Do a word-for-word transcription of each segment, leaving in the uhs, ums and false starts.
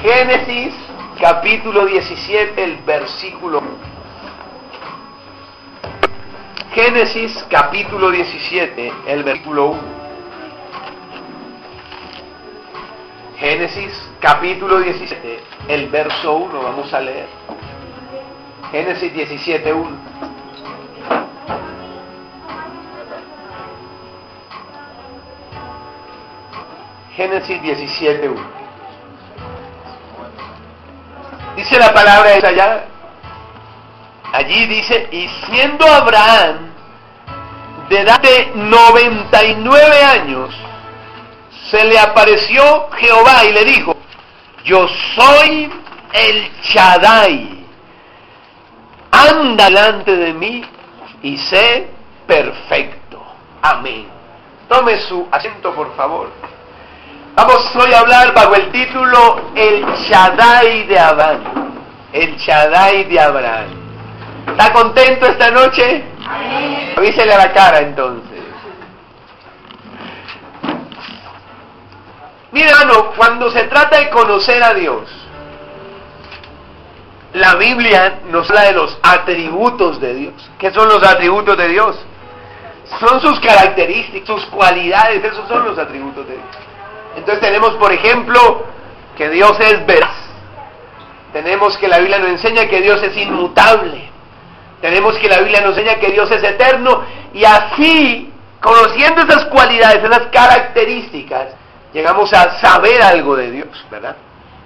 Génesis capítulo diecisiete, el versículo uno. Génesis capítulo diecisiete, el versículo uno. Génesis capítulo diecisiete, el verso uno, vamos a leer. Génesis diecisiete, uno. Génesis diecisiete, uno. Dice la palabra de allá. Allí dice: y siendo Abraham de edad de noventa y nueve años, se le apareció Jehová y le dijo: yo soy el Shaddai, anda delante de mí y sé perfecto. Amén. Tome su asiento, por favor. Vamos hoy a hablar bajo el título El Shaddai de Abraham. El Shaddai de Abraham. ¿Está contento esta noche? Amén. Avísele a la cara entonces. Mira, hermano, cuando se trata de conocer a Dios, la Biblia nos habla de los atributos de Dios. ¿Qué son los atributos de Dios? Son sus características, sus cualidades, esos son los atributos de Dios. Entonces tenemos, por ejemplo, que Dios es veraz. Tenemos que la Biblia nos enseña que Dios es inmutable. Tenemos que la Biblia nos enseña que Dios es eterno. Y así, conociendo esas cualidades, esas características, llegamos a saber algo de Dios, ¿verdad?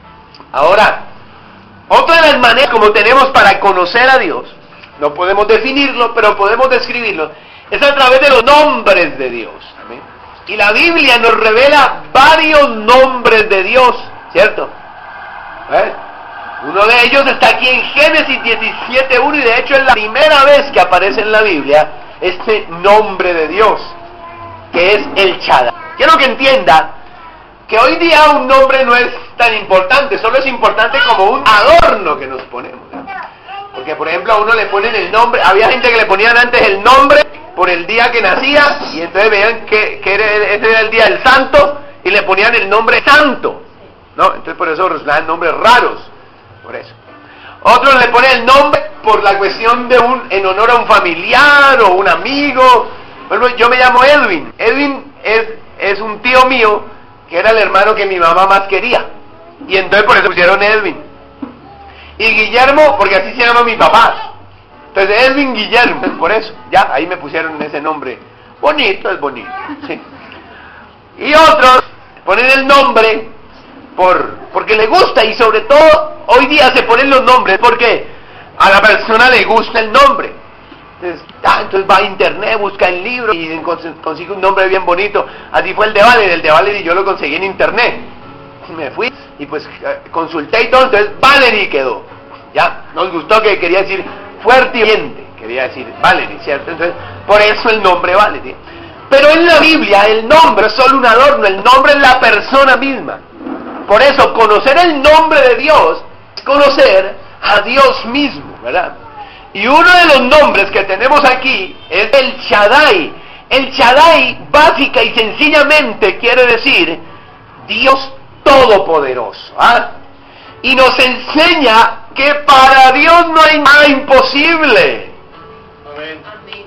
Ahora, otra de las maneras como tenemos para conocer a Dios, no podemos definirlo, pero podemos describirlo, es a través de los nombres de Dios. ¿Amén? Y la Biblia nos revela varios nombres de Dios, ¿cierto? ¿Eh? Uno de ellos está aquí en Génesis diecisiete, uno, y de hecho es la primera vez que aparece en la Biblia este nombre de Dios, que es el Shaddai. Quiero que entienda que hoy día un nombre no es tan importante, solo es importante como un adorno que nos ponemos, ¿no? Porque por ejemplo a uno le ponen el nombre, había gente que le ponían antes el nombre por el día que nacía, y entonces veían que, que era, ese era el día del santo, y le ponían el nombre santo, ¿no? Entonces por eso les dan nombres raros, por eso. Otros le ponen el nombre por la cuestión de un, en honor a un familiar o un amigo. Bueno, yo me llamo Edwin. Edwin es, es un tío mío, que era el hermano que mi mamá más quería, y entonces por eso pusieron Edwin. Y Guillermo, porque así se llama mi papá. Entonces Edwin Guillermo, por eso, ya, ahí me pusieron ese nombre. Bonito, es bonito, ¿sí? Y otros ponen el nombre por porque le gusta, y sobre todo hoy día se ponen los nombres porque a la persona le gusta el nombre. Entonces, ah, entonces va a internet, busca el libro y consigue un nombre bien bonito. Así fue el de Valerie, el de Valerie yo lo conseguí en internet. Me fui y pues consulté y todo, entonces Valerie quedó. Ya, nos gustó, que quería decir fuerte y valiente, quería decir Valerie, ¿cierto? Entonces, por eso el nombre Valerie. Pero en la Biblia el nombre es solo un adorno, el nombre es la persona misma. Por eso conocer el nombre de Dios es conocer a Dios mismo, ¿verdad? Y uno de los nombres que tenemos aquí es el Shaddai. El Shaddai básica y sencillamente quiere decir Dios Todopoderoso, ¿ah? Y nos enseña que para Dios no hay nada imposible. Amén.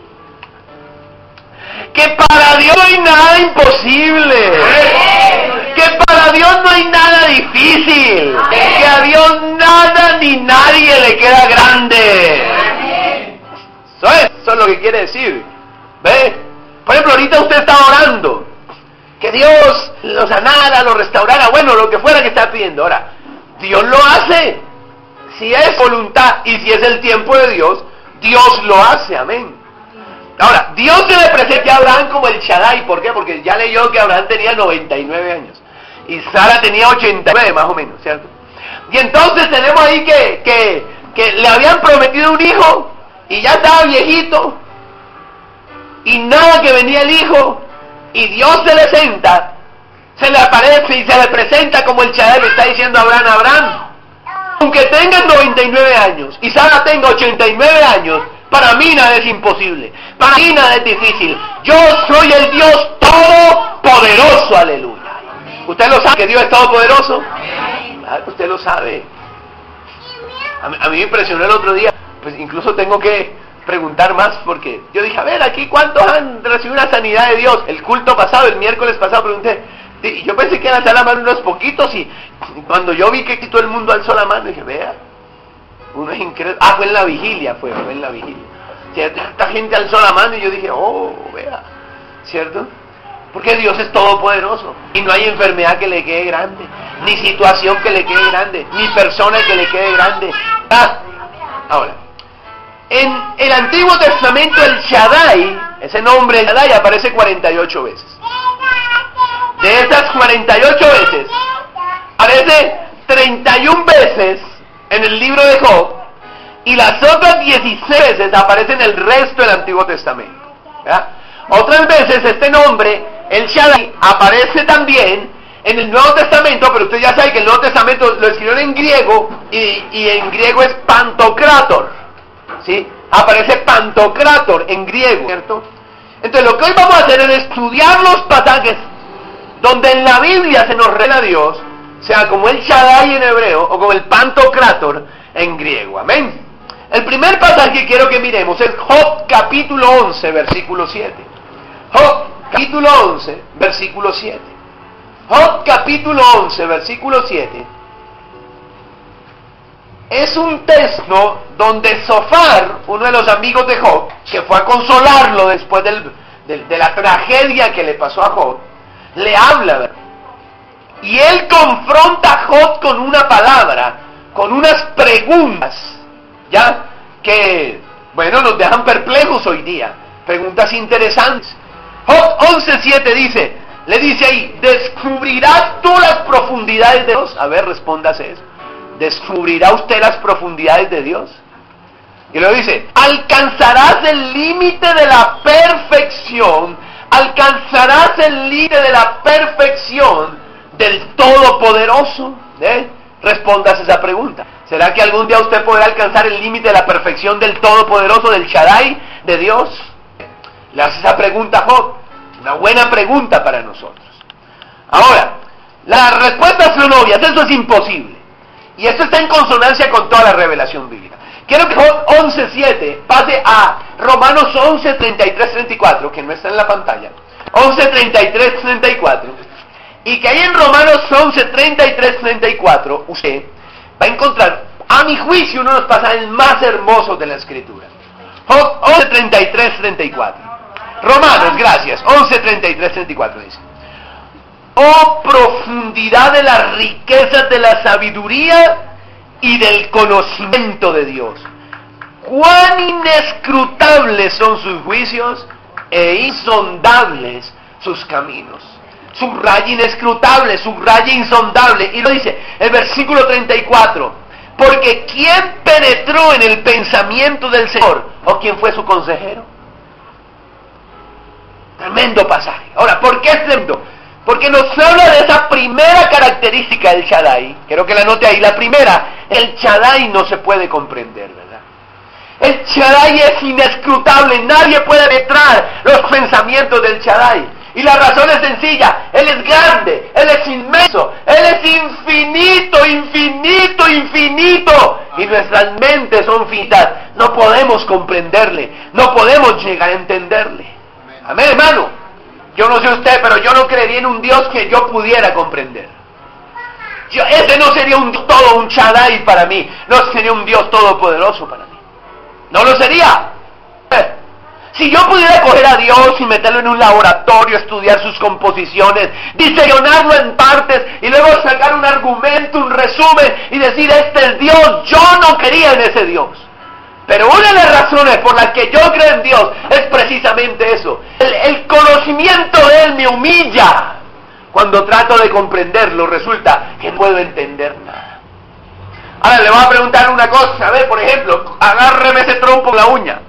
Que para Dios no hay nada imposible. Amén. Que para Dios no hay nada difícil. Amén. Que a Dios nada ni nadie le queda grande. Amén. Eso es, eso es lo que quiere decir. ¿Ve? Por ejemplo, ahorita usted está orando que Dios lo sanara, lo restaurara, bueno, lo que fuera que está pidiendo. Ahora, Dios lo hace. Si es voluntad y si es el tiempo de Dios, Dios lo hace, amén. Ahora, Dios se le presenta a Abraham como el Shaddai. ¿Por qué? Porque ya leyó que Abraham tenía noventa y nueve años y Sara tenía ochenta y nueve más o menos, ¿cierto? Y entonces tenemos ahí que, que, que le habían prometido un hijo y ya estaba viejito y nada que venía el hijo, y Dios se le senta, se le aparece y se le presenta como el Shaddai. Le está diciendo a Abraham: Abraham, aunque tengas noventa y nueve años y Sara tenga ochenta y nueve años, para mí nada es imposible, para mí nada es difícil. Yo soy el Dios Todopoderoso, aleluya. ¿Usted lo sabe que Dios es todopoderoso? Claro, usted lo sabe. A mí, a mí me impresionó el otro día, pues incluso tengo que preguntar más, porque yo dije, a ver, aquí cuántos han recibido una sanidad de Dios. El culto pasado, el miércoles pasado, pregunté, y yo pensé que iban a alzar la mano unos poquitos, y cuando yo vi que todo el mundo alzó la mano, dije, vea, uno es increíble. Ah, fue en la vigilia, fue, fue en la vigilia. Esta gente alzó la mano y yo dije, oh, vea, ¿cierto? Porque Dios es todopoderoso y no hay enfermedad que le quede grande, ni situación que le quede grande, ni persona que le quede grande. Ah, ahora, en el Antiguo Testamento el Shaddai, ese nombre Shaddai aparece cuarenta y ocho veces. De esas cuarenta y ocho veces, aparece treinta y una veces en el libro de Job, y las otras dieciséis veces aparecen en el resto del Antiguo Testamento. ¿Verdad? Otras veces este nombre, el Shaddai, aparece también en el Nuevo Testamento, pero usted ya sabe que el Nuevo Testamento lo escribieron en griego, y, y en griego es Pantocrátor, ¿sí? Aparece Pantocrátor en griego, ¿cierto? Entonces lo que hoy vamos a hacer es estudiar los pasajes donde en la Biblia se nos revela a Dios, sea como el Shaddai en hebreo o como el Pantocrátor en griego. Amén. El primer pasaje que quiero que miremos es Job capítulo once, versículo siete. Job capítulo once, versículo siete. Job capítulo once, versículo siete. Es un texto donde Zofar, uno de los amigos de Job, que fue a consolarlo después del, de, de la tragedia que le pasó a Job, le habla, ¿verdad? Y él confronta a Job con una palabra, con unas preguntas, ¿ya? Que, bueno, nos dejan perplejos hoy día. Preguntas interesantes. Job once siete dice, le dice ahí, ¿descubrirás tú las profundidades de Dios? A ver, respóndase eso. ¿Descubrirá usted las profundidades de Dios? Y luego dice, ¿alcanzarás el límite de la perfección? ¿Alcanzarás el límite de la perfección del Todopoderoso? ¿Eh? Respondas esa pregunta. ¿Será que algún día usted podrá alcanzar el límite de la perfección del Todopoderoso, del Shaddai, de Dios? Le hace esa pregunta a Job. Una buena pregunta para nosotros. Ahora, las respuestas son obvias. Eso es imposible. Y esto está en consonancia con toda la revelación bíblica. Quiero que Job once siete pase a Romanos once treinta y tres treinta y cuatro, que no está en la pantalla. once treinta y tres treinta y cuatro. Y que ahí en Romanos once treinta y tres treinta y cuatro, usted va a encontrar, a mi juicio, uno de los pasajes más hermosos de la Escritura. Job once treinta y tres treinta y cuatro. Romanos, gracias. once treinta y tres treinta y cuatro dice: oh profundidad de las riquezas de la sabiduría y del conocimiento de Dios, cuán inescrutables son sus juicios e insondables sus caminos. Subraya inescrutable, subraya insondable. Y lo dice el versículo treinta y cuatro: porque ¿quién penetró en el pensamiento del Señor? ¿O quién fue su consejero? Tremendo pasaje. Ahora, ¿por qué es tremendo? Porque nos habla de esa primera característica del Shaddai. Quiero que la note ahí. La primera, el Shaddai no se puede comprender, ¿verdad? El Shaddai es inescrutable. Nadie puede penetrar los pensamientos del Shaddai. Y la razón es sencilla. Él es grande, Él es inmenso, Él es infinito, infinito, infinito. Y nuestras mentes son finitas. No podemos comprenderle, no podemos llegar a entenderle. Amén, hermano. Yo no sé usted, pero yo no creería en un Dios que yo pudiera comprender. Yo, ese no sería un todo un Shaddai para mí. No sería un Dios todopoderoso para mí. No lo sería. Eh. Si yo pudiera coger a Dios y meterlo en un laboratorio, estudiar sus composiciones, diseccionarlo en partes y luego sacar un argumento, un resumen y decir, este es Dios, yo no quería en ese Dios. Pero una de las razones por las que yo creo en Dios es precisamente eso. El, el conocimiento de Él me humilla. Cuando trato de comprenderlo, resulta que no puedo entender nada. Ahora le voy a preguntar una cosa. A ver, por ejemplo, agárreme ese trompo con la uña.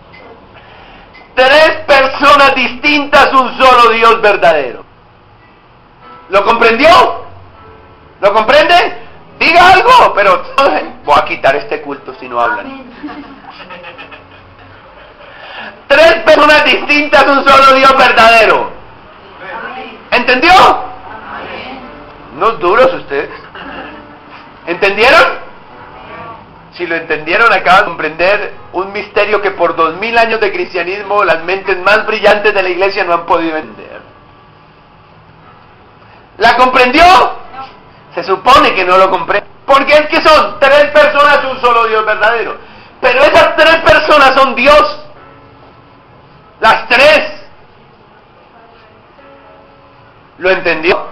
Tres personas distintas, un solo Dios verdadero. ¿Lo comprendió? ¿Lo comprende? Diga algo, pero voy a quitar este culto si no hablan. Tres personas distintas, un solo Dios verdadero. ¿Entendió? Unos duros ustedes. ¿Entendieron? Si lo entendieron, acaban de comprender un misterio que por dos mil años de cristianismo las mentes más brillantes de la iglesia no han podido entender. ¿La comprendió? Se supone que no lo comprende. Porque es que son tres personas, un solo Dios verdadero. Pero esas tres personas son Dios. Las tres. ¿Lo entendió?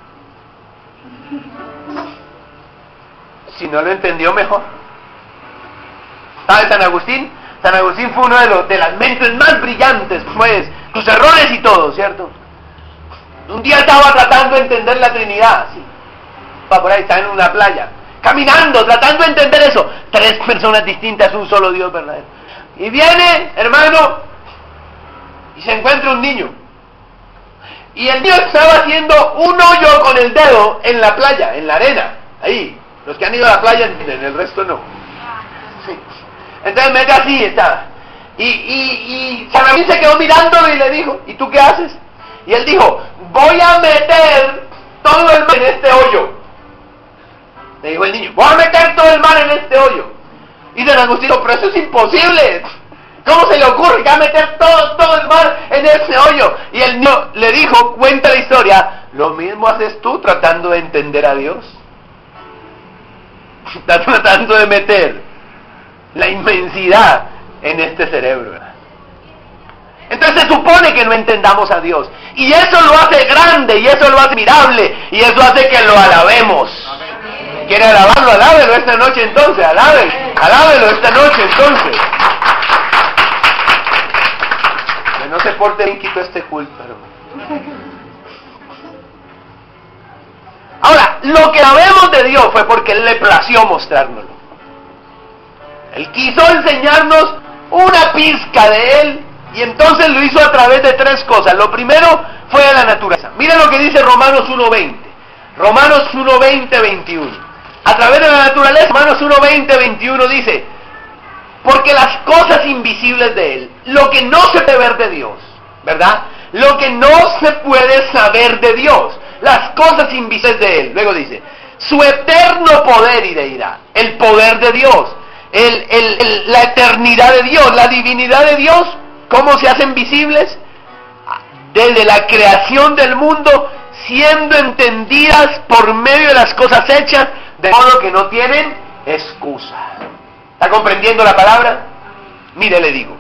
Si no lo entendió, mejor. ¿Sabe San Agustín? San Agustín fue uno de, los, de las mentes más brillantes, pues, sus errores y todo, ¿cierto? Un día estaba tratando de entender la Trinidad, ¿sí? Por ahí, está en una playa, caminando, tratando de entender eso. Tres personas distintas, un solo Dios verdadero. Y viene, hermano, y se encuentra un niño. Y el niño estaba haciendo un hoyo con el dedo en la playa, en la arena, ahí. Los que han ido a la playa entienden, el resto no. Sí. Entonces mete así, está. Y, y, y San Agustín se quedó mirándolo y le dijo, ¿y tú qué haces? Y él dijo, voy a meter todo el mar en este hoyo. Le dijo el niño, voy a meter todo el mar en este hoyo. Y San Agustín dijo, pero eso es imposible. ¿Cómo se le ocurre que va a meter todo, todo el mar en ese hoyo? Y el niño le dijo, cuenta la historia, lo mismo haces tú tratando de entender a Dios. Estás tratando de meter la inmensidad en este cerebro. Entonces se supone que no entendamos a Dios. Y eso lo hace grande, y eso lo hace admirable, y eso hace que lo alabemos. ¿Quiere alabarlo? Alábelo esta noche entonces, alábelo, alábelo esta noche entonces. Que no se porte bien, quito este culto, hermano. Ahora, lo que sabemos de Dios fue porque Él le plació mostrárnoslo. Él quiso enseñarnos una pizca de Él, y entonces lo hizo a través de tres cosas. Lo primero fue de la naturaleza. Miren lo que dice Romanos uno veinte. Romanos uno veinte, veintiuno. A través de la naturaleza, Romanos uno veinte, veintiuno dice, porque las cosas invisibles de Él, lo que no se puede ver de Dios, ¿verdad? Lo que no se puede saber de Dios, las cosas invisibles de Él. Luego dice, su eterno poder y deidad, el poder de Dios, el, el, el, la eternidad de Dios, la divinidad de Dios, ¿cómo se hacen visibles? Desde la creación del mundo, siendo entendidas por medio de las cosas hechas, de modo que no tienen excusa. ¿Está comprendiendo la palabra? Mire, le digo,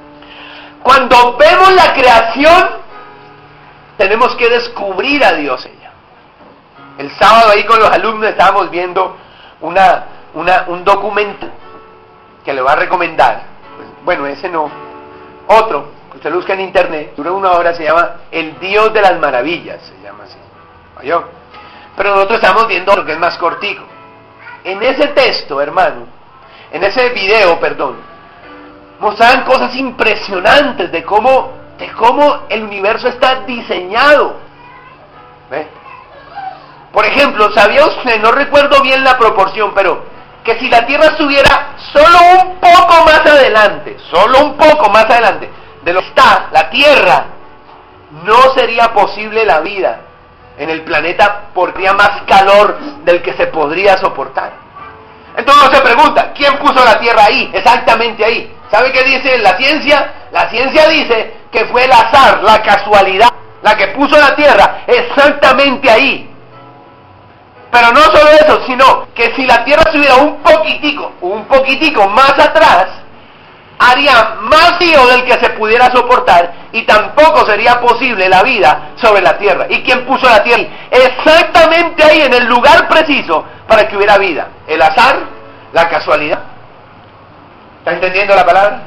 cuando vemos la creación, tenemos que descubrir a Dios ella. El sábado ahí con los alumnos estábamos viendo una, una, un documento que le va a recomendar. Bueno, ese no. Otro, que usted lo busca en internet, dura una hora, se llama El Dios de las Maravillas, se llama así. ¿Oyó? Pero nosotros estamos viendo otro que es más cortico. En ese texto, hermano, en ese video, perdón, mostraban cosas impresionantes de cómo, de cómo el universo está diseñado. ¿Ve? Por ejemplo, ¿sabía usted? No recuerdo bien la proporción, pero que si la Tierra estuviera solo un poco más adelante, solo un poco más adelante de lo que está la Tierra, no sería posible la vida en el planeta porque habría más calor del que se podría soportar. Entonces uno se pregunta, ¿quién puso la Tierra ahí? Exactamente ahí. ¿Sabe qué dice la ciencia? La ciencia dice que fue el azar, la casualidad, la que puso la Tierra exactamente ahí. Pero no solo eso, sino que si la Tierra estuviera un poquitico, un poquitico más atrás, haría más frío del que se pudiera soportar y tampoco sería posible la vida sobre la Tierra. ¿Y quién puso la Tierra? Exactamente ahí, en el lugar preciso para que hubiera vida. El azar, la casualidad. ¿Está entendiendo la palabra?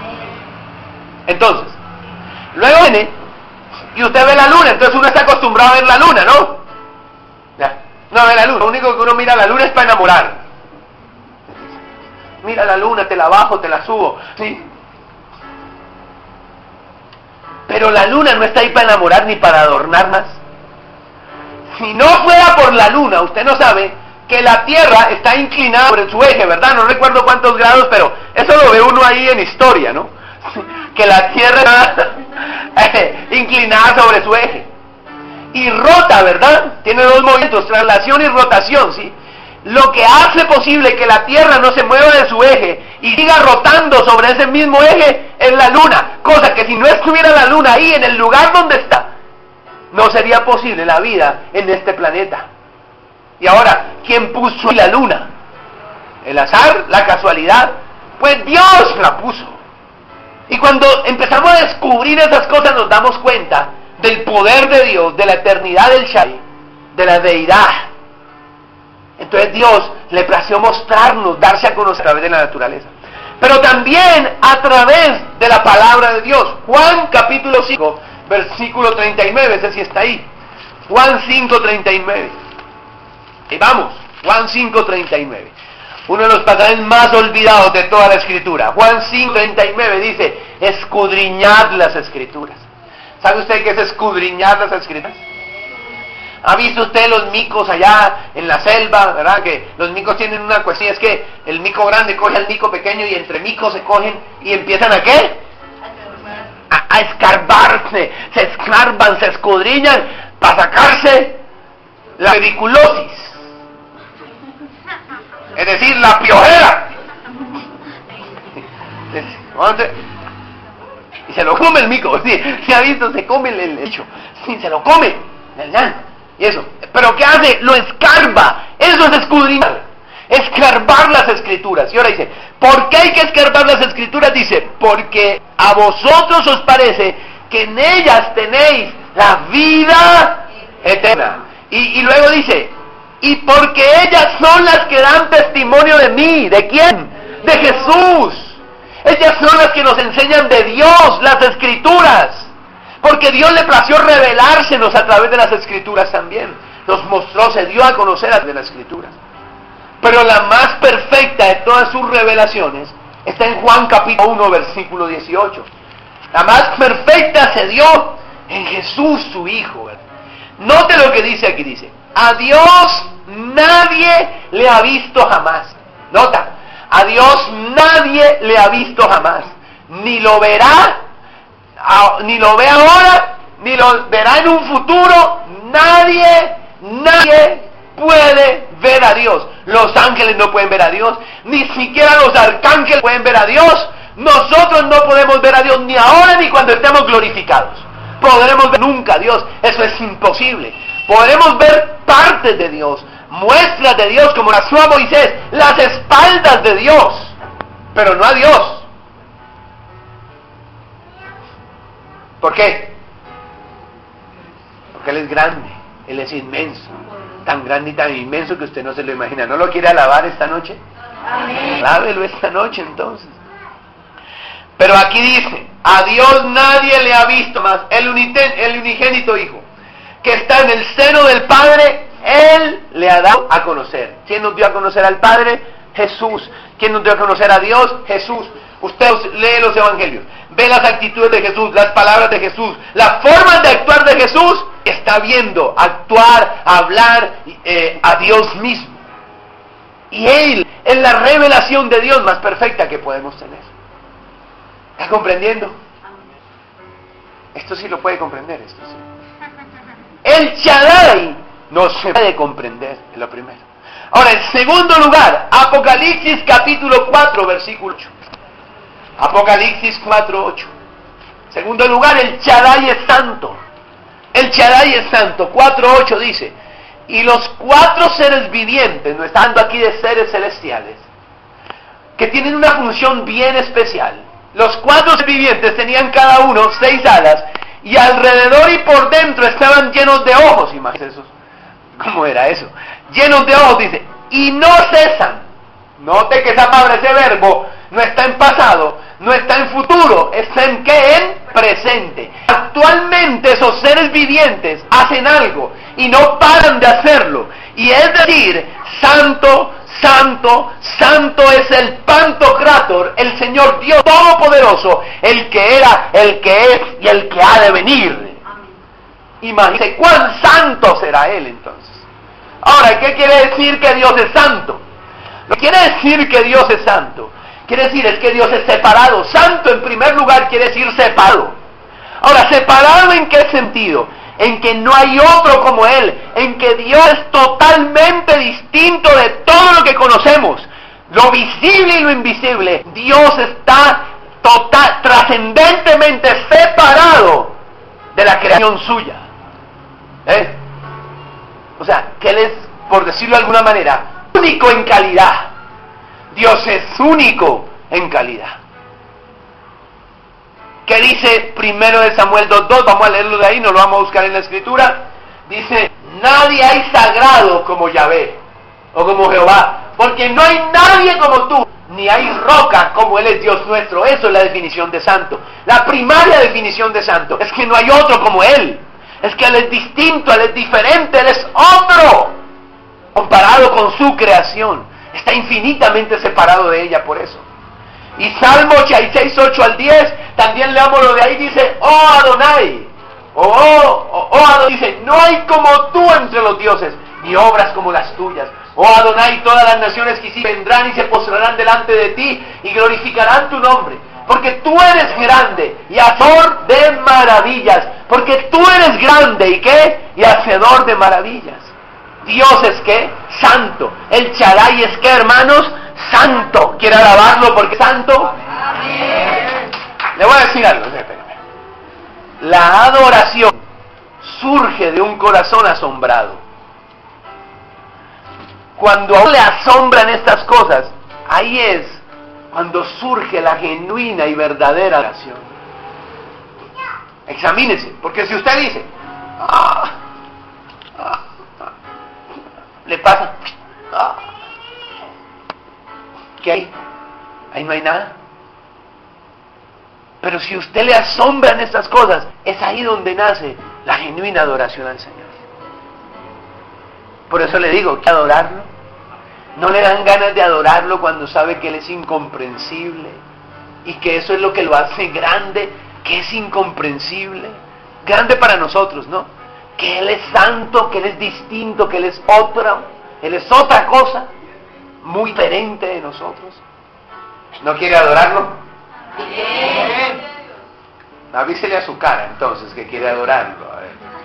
Entonces, luego viene y usted ve la luna, entonces uno está acostumbrado a ver la luna, ¿no? Ya. No ve la luna, lo único que uno mira la luna es para enamorar. Mira la luna, te la bajo, te la subo, ¿sí? Pero la luna no está ahí para enamorar ni para adornar más. Si no fuera por la luna, usted no sabe que la Tierra está inclinada sobre su eje, ¿verdad? No recuerdo cuántos grados, pero eso lo ve uno ahí en historia, ¿no? Que la Tierra está inclinada sobre su eje. Y rota, ¿verdad? Tiene dos movimientos, traslación y rotación, ¿sí? lo que hace posible que la Tierra no se mueva de su eje y siga rotando sobre ese mismo eje es la Luna, cosa que si no estuviera la Luna ahí en el lugar donde está, no sería posible la vida en este planeta. Y ahora, ¿quién puso la Luna? ¿El azar? ¿La casualidad? Pues Dios la puso. Y cuando empezamos a descubrir esas cosas nos damos cuenta del poder de Dios, de la eternidad del Shai, de la deidad. Entonces Dios le plació mostrarnos, darse a conocer a través de la naturaleza. Pero también a través de la palabra de Dios. Juan capítulo cinco, versículo treinta y nueve, ese sí está ahí. Juan cinco, treinta y nueve. Y vamos, Juan cinco, treinta y nueve. Uno de los pasajes más olvidados de toda la Escritura. Juan cinco, treinta y nueve dice, escudriñad las Escrituras. ¿Sabe usted qué es escudriñar las Escrituras? ¿Ha visto usted los micos allá en la selva, verdad? Que los micos tienen una cuestión, es que el mico grande coge al mico pequeño y entre micos se cogen y empiezan ¿a qué? A, a escarbarse, se escarban, se escudriñan para sacarse la periculosis. Es decir, la piojera. Y se lo come el mico, ¿sí? ¿Se ha visto? Se come el hecho. Sí, se lo come. Y eso. ¿Pero qué hace? Lo escarba. Eso es escudriñar. Escarbar las Escrituras. Y ahora dice, ¿por qué hay que escarbar las Escrituras? Dice, porque a vosotros os parece que en ellas tenéis la vida eterna. Y, y luego dice, y porque ellas son las que dan testimonio de mí. ¿De quién? De Jesús. Ellas son las que nos enseñan de Dios, las Escrituras. Porque Dios le plació revelársenos a través de las Escrituras también. Nos mostró, se dio a conocer a través de las Escrituras. Pero la más perfecta de todas sus revelaciones está en Juan capítulo uno, versículo dieciocho. La más perfecta se dio en Jesús, su Hijo. Note lo que dice aquí, dice, a Dios nadie le ha visto jamás. Nota, a Dios nadie le ha visto jamás. Ni lo verá, ni lo ve ahora, ni lo verá en un futuro. Nadie, nadie puede ver a Dios. Los ángeles no pueden ver a Dios, ni siquiera los arcángeles pueden ver a Dios. Nosotros no podemos ver a Dios ni ahora ni cuando estemos glorificados. Podremos ver nunca a Dios, eso es imposible. Podremos ver partes de Dios, muestras de Dios, como nació a Moisés, las espaldas de Dios, pero no a Dios. ¿Por qué? Porque Él es grande, Él es inmenso, tan grande y tan inmenso que usted no se lo imagina. ¿No lo quiere alabar esta noche? Amén. Alábelo esta noche entonces. Pero aquí dice, a Dios nadie le ha visto más, el, uniten, el unigénito Hijo, que está en el seno del Padre, Él le ha dado a conocer. ¿Quién nos dio a conocer al Padre? Jesús. ¿Quién nos dio a conocer a Dios? Jesús. Usted lee los evangelios, ve las actitudes de Jesús, las palabras de Jesús, las formas de actuar de Jesús, está viendo actuar, hablar eh, a Dios mismo. Y Él es la revelación de Dios más perfecta que podemos tener. ¿Está comprendiendo? Esto sí lo puede comprender, esto sí. El Shaddai no se puede comprender, es lo primero. Ahora, en segundo lugar, Apocalipsis capítulo cuatro, versículo ocho. Apocalipsis cuatro, ocho. Segundo lugar, el Shaddai es santo. El Shaddai es santo. cuatro, ocho dice, y los cuatro seres vivientes, no estando aquí de seres celestiales, que tienen una función bien especial. Los cuatro seres vivientes tenían cada uno seis alas, y alrededor y por dentro estaban llenos de ojos. Imagínense eso. ¿Cómo era eso? Llenos de ojos, dice, y no cesan. Note que esa palabra, ese verbo, no está en pasado, no está en futuro, está en ¿qué? En presente. Actualmente esos seres vivientes hacen algo y no paran de hacerlo. Y es decir, santo, santo, santo es el Pantocrátor, el Señor Dios Todopoderoso, el que era, el que es y el que ha de venir. Imagínense cuán santo será Él entonces. Ahora, ¿qué quiere decir que Dios es santo? Lo que quiere decir que Dios es santo, quiere decir es que Dios es separado. Santo en primer lugar quiere decir separado. Ahora, ¿separado en qué sentido? en que no hay otro como Él, en que Dios es totalmente distinto de todo lo que conocemos, lo visible y lo invisible. Dios está total, trascendentemente separado de la creación suya. ¿Eh? O sea, que Él es, por decirlo de alguna manera, único en calidad. Dios es único en calidad. ¿Qué dice primero de Samuel dos dos? Vamos a leerlo de ahí, no lo vamos a buscar en la escritura. Dice, nadie hay sagrado como Yahvé, o como Jehová, porque no hay nadie como tú, ni hay roca como Él es Dios nuestro. Eso es la definición de santo. La primaria definición de santo es que no hay otro como Él. Es que Él es distinto, Él es diferente, Él es otro, comparado con su creación. Está infinitamente separado de ella por eso. Y Salmo ochenta y seis, ocho al diez, también leamos lo de ahí, dice, oh Adonai, oh, oh, oh Adonai, dice, no hay como tú entre los dioses, ni obras como las tuyas. Oh Adonai, todas las naciones que sí vendrán y se postrarán delante de ti y glorificarán tu nombre. Porque tú eres grande y hacedor de maravillas. Porque tú eres grande y qué? Y hacedor de maravillas. Dios es qué? Santo. El Shaddai es qué, hermanos? Santo. ¿Quiere alabarlo porque es santo? Amén. Le voy a decir algo. Espérame. La adoración surge de un corazón asombrado. Cuando a uno le asombran estas cosas, ahí es cuando surge la genuina y verdadera adoración. Examínese, porque si usted dice, ah, ah, ah, le pasa, ah, ¿qué hay? Ahí no hay nada. Pero si usted le asombran estas cosas, es ahí donde nace la genuina adoración al Señor. Por eso le digo, que adorarlo. No le dan ganas de adorarlo cuando sabe que Él es incomprensible y que eso es lo que lo hace grande, que es incomprensible. Grande para nosotros, ¿no? Que Él es santo, que Él es distinto, que Él es otra, Él es otra cosa, muy diferente de nosotros. ¿No quiere adorarlo? Bien. Avísele a su cara entonces que quiere adorarlo. A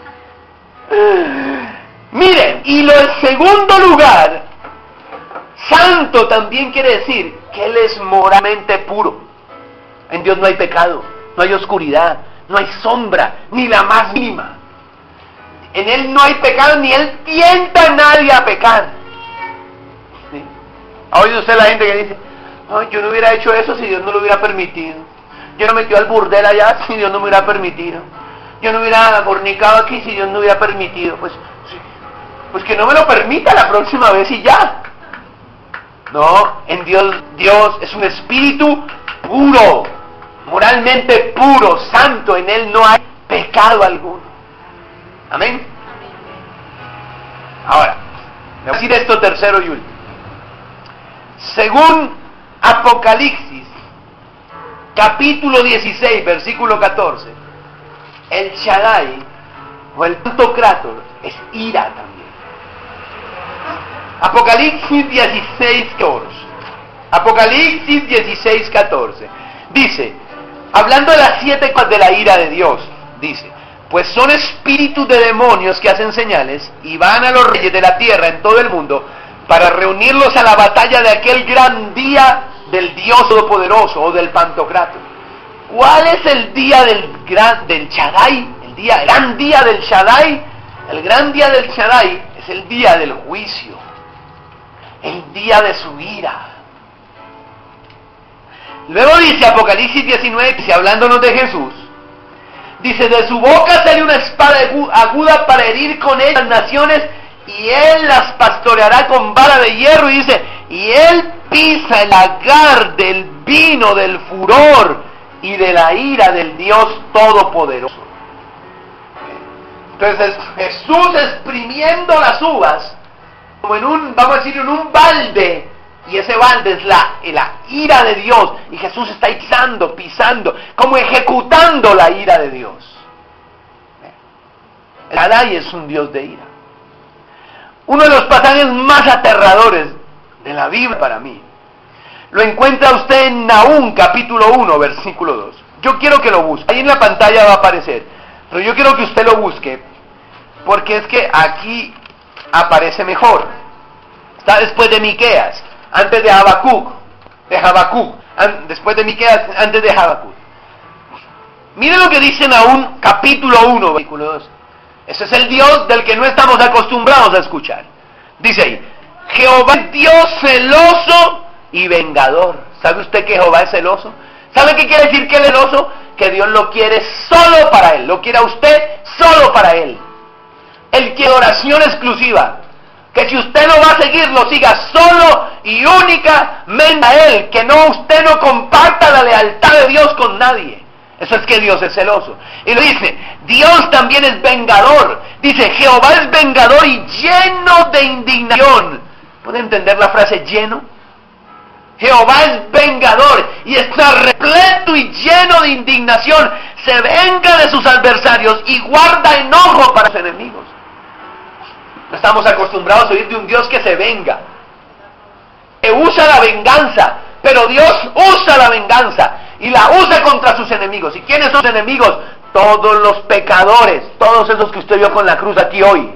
ver. Miren, y lo en segundo lugar, santo también quiere decir que Él es moralmente puro. En Dios no hay pecado, no hay oscuridad, no hay sombra, ni la más mínima. En Él no hay pecado, ni Él tienta a nadie a pecar. ¿Sí? ¿Ha oído usted la gente que dice, oh, yo no hubiera hecho eso si Dios no lo hubiera permitido? Yo no me metió al burdel allá si Dios no me hubiera permitido. Yo no hubiera fornicado aquí si Dios no hubiera permitido. Pues, sí, pues que no me lo permita la próxima vez y ya. No, en Dios, Dios es un espíritu puro, moralmente puro, santo. En Él no hay pecado alguno. Amén. Ahora, voy a decir esto tercero y último. Según Apocalipsis, capítulo dieciséis, versículo catorce, el Shaddai, o el Pantocrátor, es ira también. Apocalipsis dieciséis, catorce. Apocalipsis dieciséis, catorce. Dice, hablando de las siete cosas de la ira de Dios, dice, pues son espíritus de demonios que hacen señales y van a los reyes de la tierra en todo el mundo para reunirlos a la batalla de aquel gran día del Dios Todopoderoso o del Pantocrátor. ¿Cuál es el día del gran del Shaddai? El día, el gran día del Shaddai. El gran día del Shaddai es el día del juicio, el día de su ira. Luego dice Apocalipsis diecinueve, dice, hablándonos de Jesús, dice, de su boca sale una espada aguda para herir con ella las naciones, y Él las pastoreará con vara de hierro, y dice, y Él pisa el lagar del vino del furor y de la ira del Dios Todopoderoso. Entonces Jesús exprimiendo las uvas, como en un, vamos a decir, en un balde, y ese balde es la, la ira de Dios, y Jesús está pisando, pisando, como ejecutando la ira de Dios. El Shaddai es un Dios de ira. Uno de los pasajes más aterradores de la Biblia para mí, lo encuentra usted en Nahum capítulo uno, versículo dos. Yo quiero que lo busque, ahí en la pantalla va a aparecer, pero yo quiero que usted lo busque, porque es que aquí aparece mejor. Está después de Miqueas, antes de Habacuc, de Habacuc, an, después de Miqueas, antes de Habacuc. Miren lo que dice Nahum, capítulo uno, versículo dos. Ese es el Dios del que no estamos acostumbrados a escuchar. Dice ahí, Jehová es Dios celoso y vengador. ¿Sabe usted que Jehová es celoso? ¿Sabe qué quiere decir que él es celoso? Que Dios lo quiere solo para él, lo quiere a usted solo para él. Él quiere oración exclusiva. Que si usted no va a seguir, lo siga solo y únicamente a él. Que no, usted no comparta la lealtad de Dios con nadie. Eso es que Dios es celoso. Y lo dice, Dios también es vengador. Dice, Jehová es vengador y lleno de indignación. ¿Puede entender la frase lleno? Jehová es vengador y está repleto y lleno de indignación. Se venga de sus adversarios y guarda enojo para sus enemigos. No estamos acostumbrados a oír de un Dios que se venga, que usa la venganza, pero Dios usa la venganza y la usa contra sus enemigos. ¿Y quiénes son sus enemigos? Todos los pecadores, todos esos que usted vio con la cruz aquí hoy.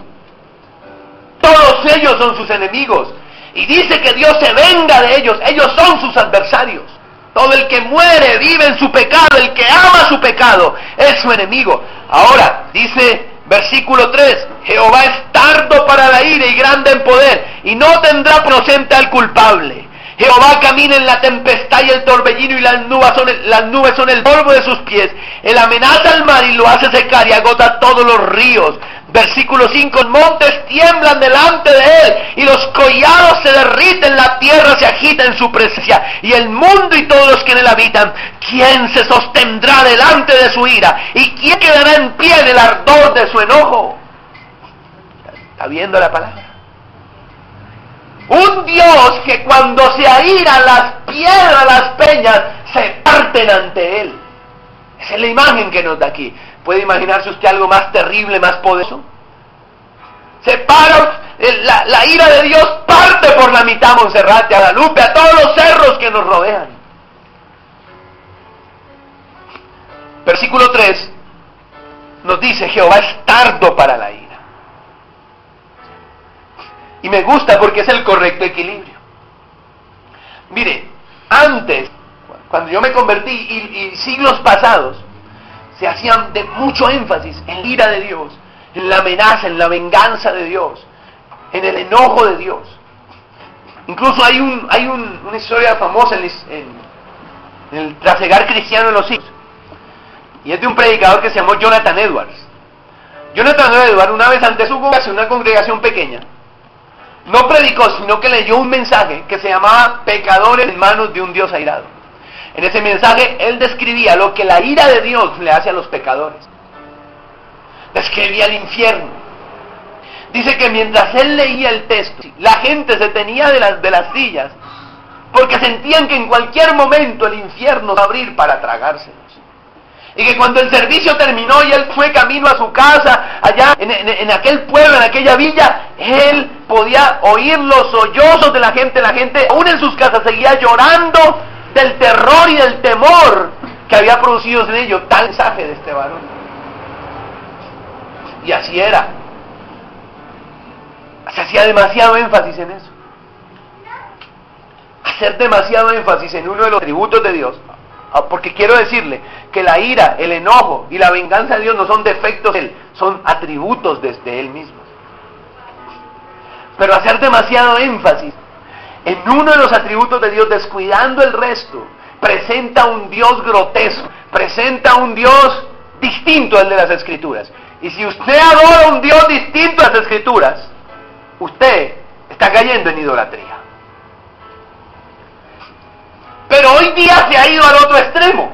Todos ellos son sus enemigos. Y dice que Dios se venga de ellos, ellos son sus adversarios. Todo el que muere vive en su pecado, el que ama su pecado es su enemigo. Ahora, dice versículo tres, Jehová es tardo para la ira y grande en poder, y no tendrá por inocente al culpable. Jehová camina en la tempestad y el torbellino, y las nubes son el, las nubes son el polvo de sus pies. Él amenaza al mar y lo hace secar y agota todos los ríos. Versículo cinco, los montes tiemblan delante de él y los collados se derriten, la tierra se agita en su presencia y el mundo y todos los que en él habitan. ¿Quién se sostendrá delante de su ira? ¿Y quién quedará en pie en el ardor de su enojo? ¿Está viendo la palabra? Un Dios que cuando se aira las piedras, las peñas, se parten ante él. Esa es la imagen que nos da aquí. ¿Puede imaginarse usted algo más terrible, más poderoso? Se para, la, la ira de Dios parte por la mitad a Monserrate, a Guadalupe, a todos los cerros que nos rodean. Versículo tres nos dice, Jehová es tardo para la ira. Y me gusta porque es el correcto equilibrio. Mire, antes, cuando yo me convertí y, y siglos pasados, se hacían de mucho énfasis en la ira de Dios, en la amenaza, en la venganza de Dios, en el enojo de Dios. Incluso hay un hay un, una historia famosa en, en, en el trasegar cristiano de los siglos, y es de un predicador que se llamó Jonathan Edwards. Jonathan Edwards, una vez ante su congregación, una congregación pequeña, no predicó, sino que leyó un mensaje que se llamaba Pecadores en manos de un Dios airado. En ese mensaje él describía lo que la ira de Dios le hace a los pecadores. Describía el infierno. Dice que mientras él leía el texto, la gente se tenía de las, de las sillas, porque sentían que en cualquier momento el infierno iba a abrir para tragárselos. Y que cuando el servicio terminó y él fue camino a su casa, allá en, en, en aquel pueblo, en aquella villa, él podía oír los sollozos de la gente. La gente aún en sus casas seguía llorando del terror y del temor que había producido en ellos tal mensaje de este varón. Y así era. Se hacía demasiado énfasis en eso. Hacer demasiado énfasis en uno de los atributos de Dios. Porque quiero decirle que la ira, el enojo y la venganza de Dios no son defectos de Él, son atributos desde Él mismo. Pero hacer demasiado énfasis en uno de los atributos de Dios, descuidando el resto, presenta un Dios grotesco, presenta un Dios distinto al de las Escrituras. Y si usted adora un Dios distinto a las Escrituras, usted está cayendo en idolatría. Pero hoy día se ha ido al otro extremo.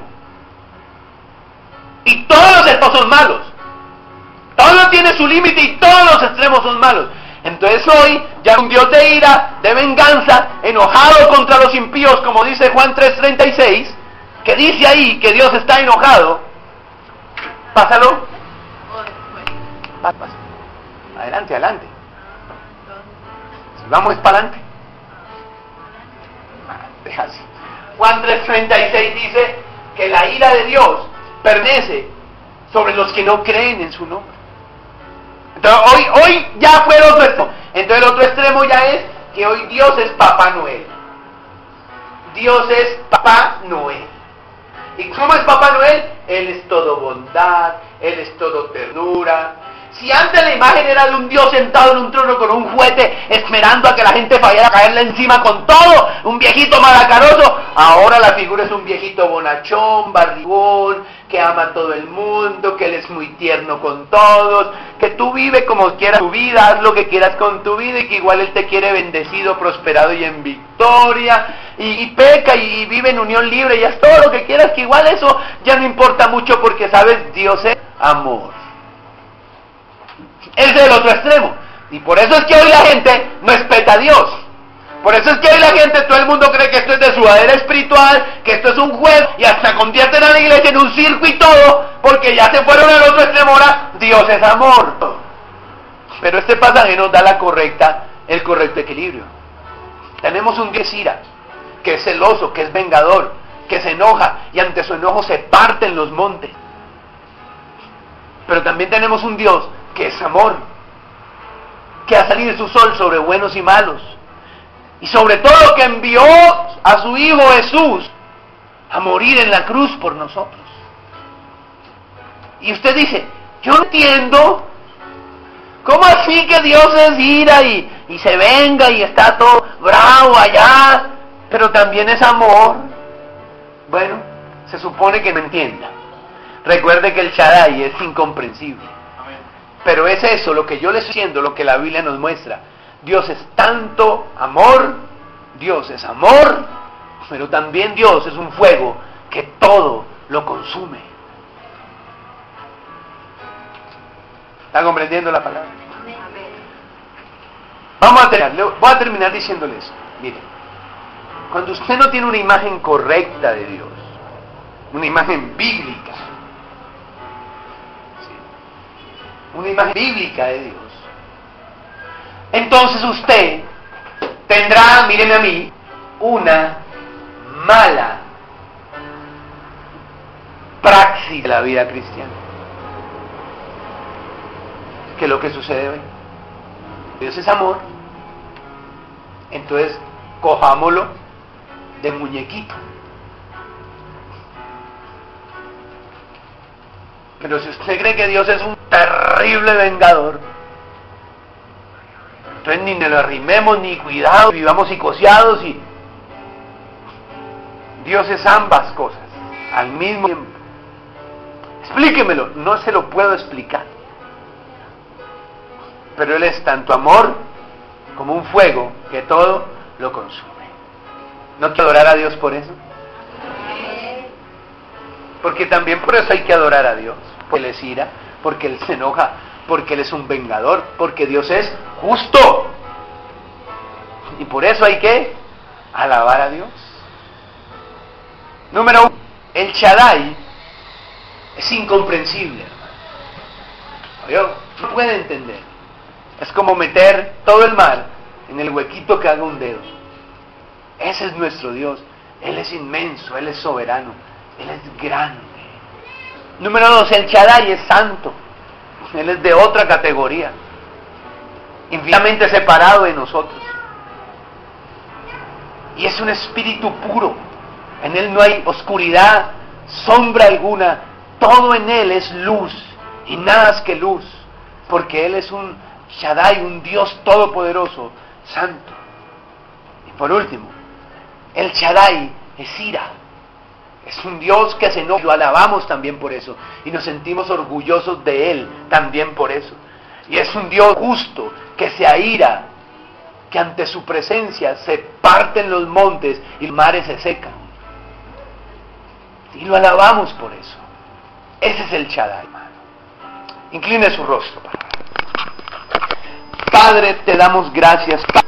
Y todos los extremos son malos. Todo tiene su límite y todos los extremos son malos. Entonces hoy ya un Dios de ira, de venganza, enojado contra los impíos, como dice Juan tres treinta y seis, que dice ahí que Dios está enojado. Pásalo. Pasa, pasa. Adelante, adelante. Vamos para adelante. Deja así. Juan tres treinta y seis dice que la ira de Dios permanece sobre los que no creen en su nombre. Entonces hoy, hoy ya fue el otro extremo. Entonces el otro extremo ya es que hoy Dios es Papá Noel. Dios es Papá Noel. ¿Y cómo es Papá Noel? Él es todo bondad, Él es todo ternura. Si antes la imagen era de un Dios sentado en un trono con un juguete esperando a que la gente fallara a caerle encima con todo, un viejito malacaroso, ahora la figura es un viejito bonachón, barrigón, que ama a todo el mundo, que Él es muy tierno con todos, que tú vive como quieras tu vida, haz lo que quieras con tu vida y que igual Él te quiere bendecido, prosperado y en victoria, y, y peca y, y vive en unión libre y haz todo lo que quieras, que igual eso ya no importa mucho porque sabes, Dios es amor. Ese es el otro extremo. Y por eso es que hoy la gente no respeta a Dios. Por eso es que hoy la gente, todo el mundo cree que esto es de sudadera espiritual, que esto es un juego, y hasta convierten a la iglesia en un circo y todo, porque ya se fueron al otro extremo. Ahora, Dios es amor. Pero este pasaje nos da la correcta, el correcto equilibrio. Tenemos un Dios ira, que es celoso, que es vengador, que se enoja, y ante su enojo se parten los montes. Pero también tenemos un Dios que es amor, que ha salido su sol sobre buenos y malos, y sobre todo que envió a su Hijo Jesús a morir en la cruz por nosotros. Y usted dice, yo no entiendo, ¿cómo así que Dios es ira y, y se venga y está todo bravo allá, pero también es amor? Bueno, se supone que no entienda. Recuerde que el Shaddai es incomprensible. Pero es eso lo que yo le estoy diciendo, lo que la Biblia nos muestra. Dios es tanto amor, Dios es amor, pero también Dios es un fuego que todo lo consume. ¿Está comprendiendo la palabra? Vamos a terminar, voy a terminar diciéndole eso. Mire, cuando usted no tiene una imagen correcta de Dios, una imagen bíblica, una imagen bíblica de Dios, entonces usted tendrá, mírenme a mí, una mala praxis de la vida cristiana. ¿Qué es lo que sucede hoy? Dios es amor, entonces cojámoslo de muñequito. Pero si usted cree que Dios es un terrible vengador, entonces ni nos lo arrimemos, ni cuidado, vivamos psicoseados y... Dios es ambas cosas, al mismo tiempo. Explíquemelo, no se lo puedo explicar. Pero Él es tanto amor como un fuego que todo lo consume. ¿No quiero adorar a Dios por eso? Porque también por eso hay que adorar a Dios. Porque Él es ira, porque Él se enoja, porque Él es un vengador, porque Dios es justo. Y por eso hay que alabar a Dios. Número uno, el Shaddai es incomprensible, hermano. No puede entender. Es como meter todo el mar en el huequito que haga un dedo. Ese es nuestro Dios. Él es inmenso, Él es soberano, Él es grande. Número dos, el Shaddai es santo. Él es de otra categoría, infinitamente separado de nosotros. Y es un espíritu puro. En Él no hay oscuridad, sombra alguna. Todo en Él es luz y nada más que luz. Porque Él es un Shaddai, un Dios todopoderoso, santo. Y por último, el Shaddai es ira. Es un Dios que se enoja, lo alabamos también por eso. Y nos sentimos orgullosos de Él también por eso. Y es un Dios justo que se aira, que ante su presencia se parten los montes y los mares se secan. Y lo alabamos por eso. Ese es el Shaddai, hermano. Incline su rostro. Padre, te damos gracias.